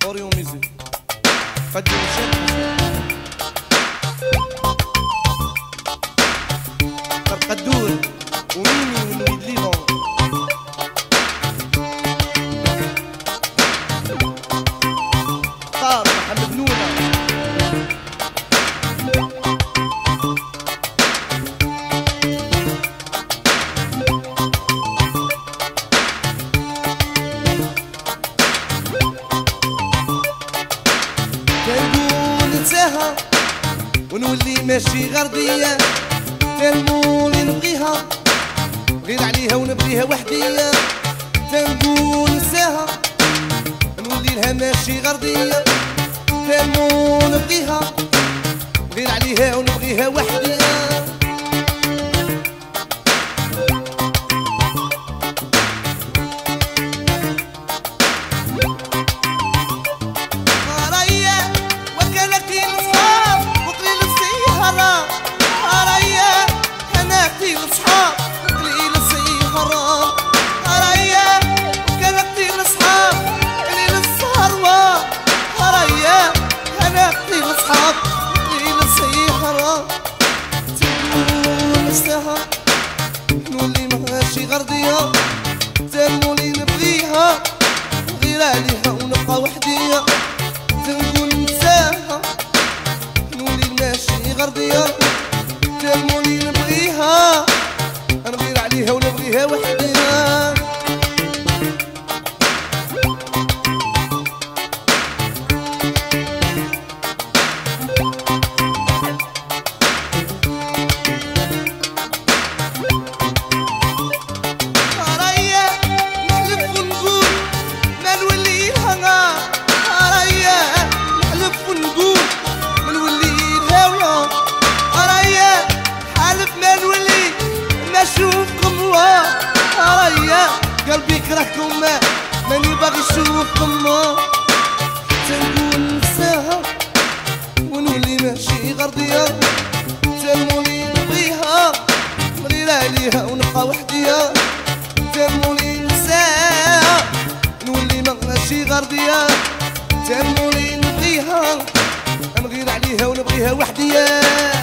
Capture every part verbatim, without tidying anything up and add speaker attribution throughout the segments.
Speaker 1: اوريون ميوزيك قدم الشيخ قدور وميمي ونويد ليفون طار محمد نونا كنقول ننساها ونولي ماشي غردية تنقول نبغيها غير عليها ونبغيها وحدية تنقول ننساها نولي لها ماشي غردية تنقول نبغيها غير عليها ونبغيها وحدية نولي ماشي غردية تنولي نبغيها غير عليها ونبقى وحدية تنقول ننساها نولي ماشي غردية تنولي نبغيها نغير عليها ونبغيها وحدية قلبي يكرهكم ماني باغي نشوفكم تنقول ننساها ونولي ماشي غردية تنولي نبغيها نغير عليها ونبقى وحدية تنولي ننساها نولي ماشي غردية تنولي نبغيها نغير عليها ونبغيها وحدية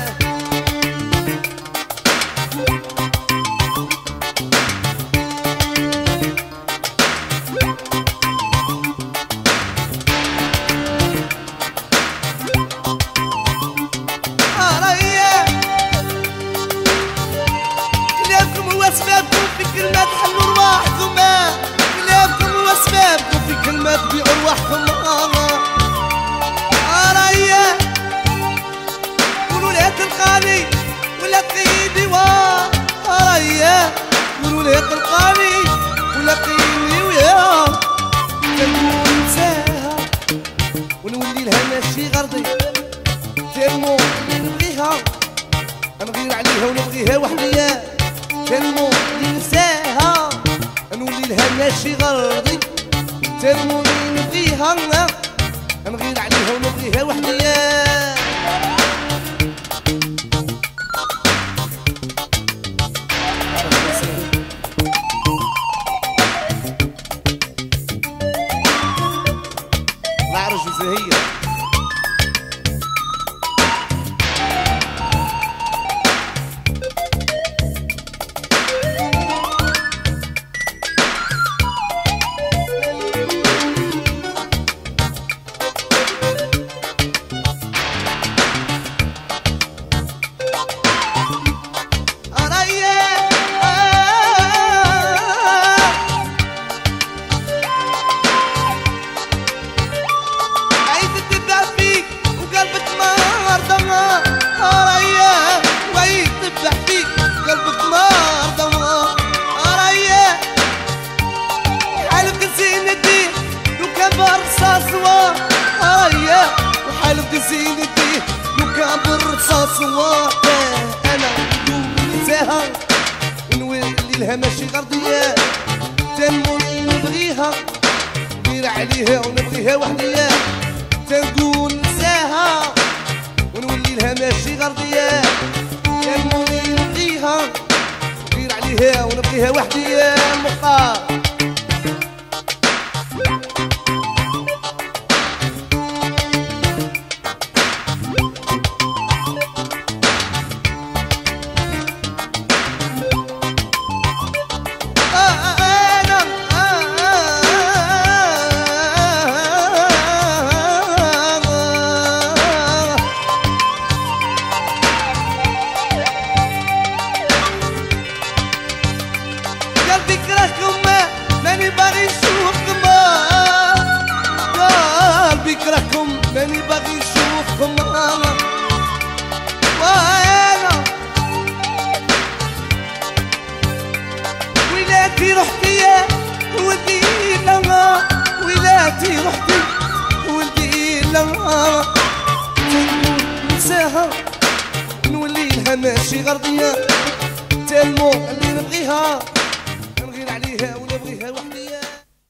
Speaker 1: أسبابكم في كلمات حلوا رواحكم كلامكم وأسبابكم في كلمات بيعوا رواحكم رايا قولوا لها تلقاني ولا تقيدي واه رايا قولوا لها تلقاني ولا تقيدي وياه تنقول ننساها ونولي لها ماشي غردي تنمو نبغيها نغير عليها ونبغيها وحدية تنمو ننساها نولي لها ماشي غردي تنمو نبغيها نغير عليها ونبغيها وحدية العرج وزهية وحالف زينتي وكان بالرصاص واقع انا ننساها ونولي لها ماشي غردية تنمولي نبغيها غير عليها ونبغيها وحدية تنقول ننساها ونولي لها ماشي غردية تنمولي نبغيها غير عليها ونبغيها وحدية مختار بكرهكم ماني باغي نشوفكم قال بكرهكم ماني باغي نشوفكم وانا ويلاتي رحتي يا ولدي لها ويلاتي رحتي ولدي لها ننساها نولي لها ماشي غردية تالمو اللي نبغيها